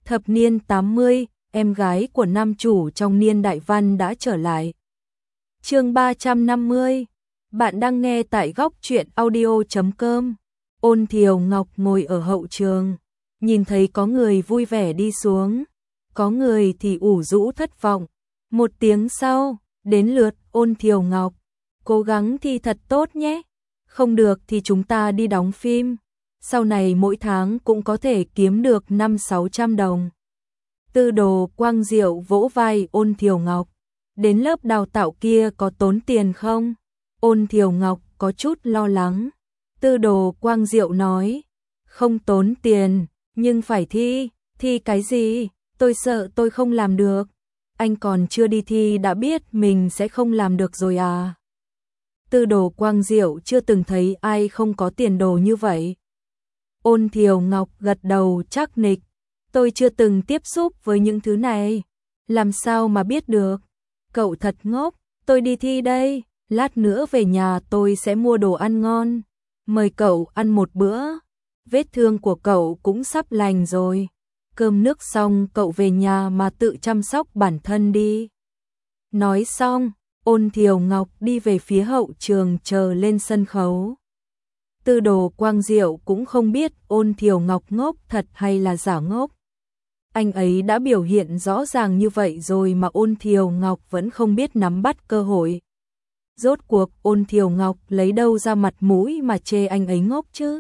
Thập niên 80, em gái của nam chủ trong niên đại văn đã trở lại. Chương 350. Bạn đang nghe tại góc truyện audio.com. Ôn Thiều Ngọc ngồi ở hậu trường, nhìn thấy có người vui vẻ đi xuống, có người thì ủ rũ thất vọng. Một tiếng sau, đến lượt Ôn Thiều Ngọc. Cố gắng thi thật tốt nhé. Không được thì chúng ta đi đóng phim. Sau này mỗi tháng cũng có thể kiếm được 500-600 đồng. Tư Đồ Quang Diệu vỗ vai Ôn Thiều Ngọc. Đến lớp đào tạo kia có tốn tiền không? Ôn Thiều Ngọc có chút lo lắng. Tư Đồ Quang Diệu nói, không tốn tiền, nhưng phải thi. Thi cái gì? Tôi sợ tôi không làm được. Anh còn chưa đi thi đã biết mình sẽ không làm được rồi à? Tư Đồ Quang Diệu chưa từng thấy ai không có tiền đồ như vậy. Ôn Thiều Ngọc gật đầu chắc nịch. Tôi chưa từng tiếp xúc với những thứ này. Làm sao mà biết được? Cậu thật ngốc. Tôi đi thi đây. Lát nữa về nhà tôi sẽ mua đồ ăn ngon. Mời cậu ăn một bữa. Vết thương của cậu cũng sắp lành rồi. Cơm nước xong cậu về nhà mà tự chăm sóc bản thân đi. Nói xong, Ôn Thiều Ngọc đi về phía hậu trường chờ lên sân khấu. Tư Đồ Quang Diệu cũng không biết Ôn Thiều Ngọc ngốc thật hay là giả ngốc. Anh ấy đã biểu hiện rõ ràng như vậy rồi mà Ôn Thiều Ngọc vẫn không biết nắm bắt cơ hội. Rốt cuộc Ôn Thiều Ngọc lấy đâu ra mặt mũi mà chê anh ấy ngốc chứ?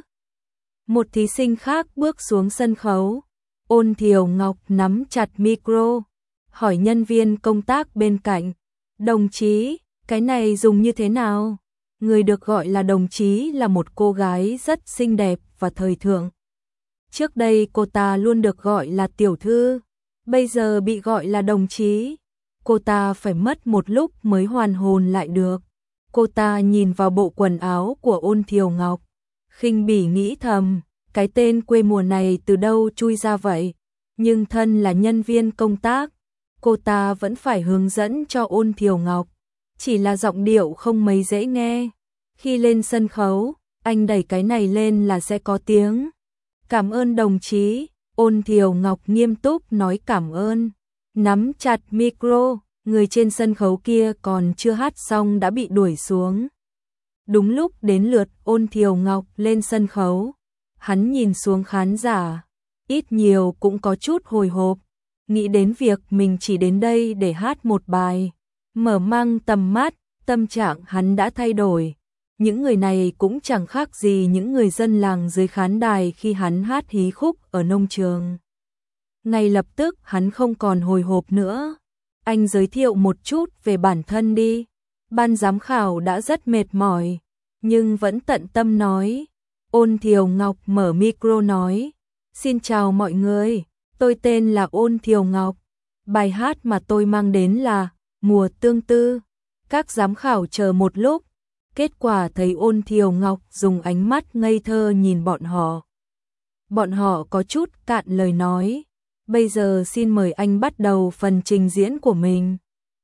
Một thí sinh khác bước xuống sân khấu. Ôn Thiều Ngọc nắm chặt micro, hỏi nhân viên công tác bên cạnh. Đồng chí, cái này dùng như thế nào? Người được gọi là đồng chí là một cô gái rất xinh đẹp và thời thượng. Trước đây cô ta luôn được gọi là tiểu thư, bây giờ bị gọi là đồng chí. Cô ta phải mất một lúc mới hoàn hồn lại được. Cô ta nhìn vào bộ quần áo của Ôn Thiều Ngọc, khinh bỉ nghĩ thầm, cái tên quê mùa này từ đâu chui ra vậy? Nhưng thân là nhân viên công tác, cô ta vẫn phải hướng dẫn cho Ôn Thiều Ngọc. Chỉ là giọng điệu không mấy dễ nghe. Khi lên sân khấu, anh đẩy cái này lên là sẽ có tiếng. Cảm ơn đồng chí. Ôn Thiều Ngọc nghiêm túc nói cảm ơn. Nắm chặt micro, người trên sân khấu kia còn chưa hát xong đã bị đuổi xuống. Đúng lúc đến lượt Ôn Thiều Ngọc lên sân khấu. Hắn nhìn xuống khán giả, ít nhiều cũng có chút hồi hộp. Nghĩ đến việc mình chỉ đến đây để hát một bài. Mở mang tầm mắt, tâm trạng hắn đã thay đổi. Những người này cũng chẳng khác gì những người dân làng dưới khán đài khi hắn hát hí khúc ở nông trường. Ngay lập tức hắn không còn hồi hộp nữa. Anh giới thiệu một chút về bản thân đi. Ban giám khảo đã rất mệt mỏi, nhưng vẫn tận tâm nói. Ôn Thiều Ngọc mở micro nói, xin chào mọi người, tôi tên là Ôn Thiều Ngọc. Bài hát mà tôi mang đến là Mùa Tương Tư. Các giám khảo chờ một lúc, kết quả thấy Ôn Thiều Ngọc dùng ánh mắt ngây thơ nhìn bọn họ. Bọn họ có chút cạn lời nói, bây giờ xin mời anh bắt đầu phần trình diễn của mình.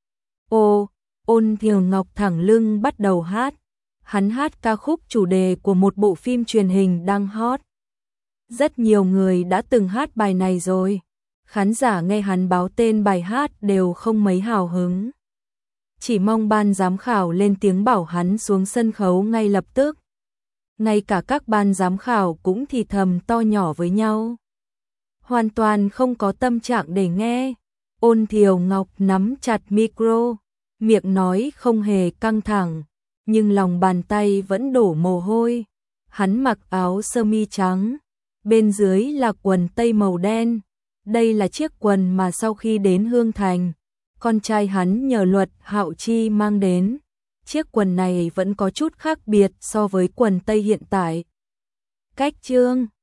Ôn Thiều Ngọc thẳng lưng bắt đầu hát. Hắn hát ca khúc chủ đề của một bộ phim truyền hình đang hot. Rất nhiều người đã từng hát bài này rồi. Khán giả nghe hắn báo tên bài hát đều không mấy hào hứng. Chỉ mong ban giám khảo lên tiếng bảo hắn xuống sân khấu ngay lập tức. Ngay cả các ban giám khảo cũng thì thầm to nhỏ với nhau. Hoàn toàn không có tâm trạng để nghe. Ôn Thiều Ngọc nắm chặt micro, miệng nói không hề căng thẳng, nhưng lòng bàn tay vẫn đổ mồ hôi. Hắn mặc áo sơ mi trắng, bên dưới là quần tây màu đen. Đây là chiếc quần mà sau khi đến Hương Thành, con trai hắn nhờ Luật Hạo Chi mang đến. Chiếc quần này vẫn có chút khác biệt so với quần tây hiện tại. Cách chương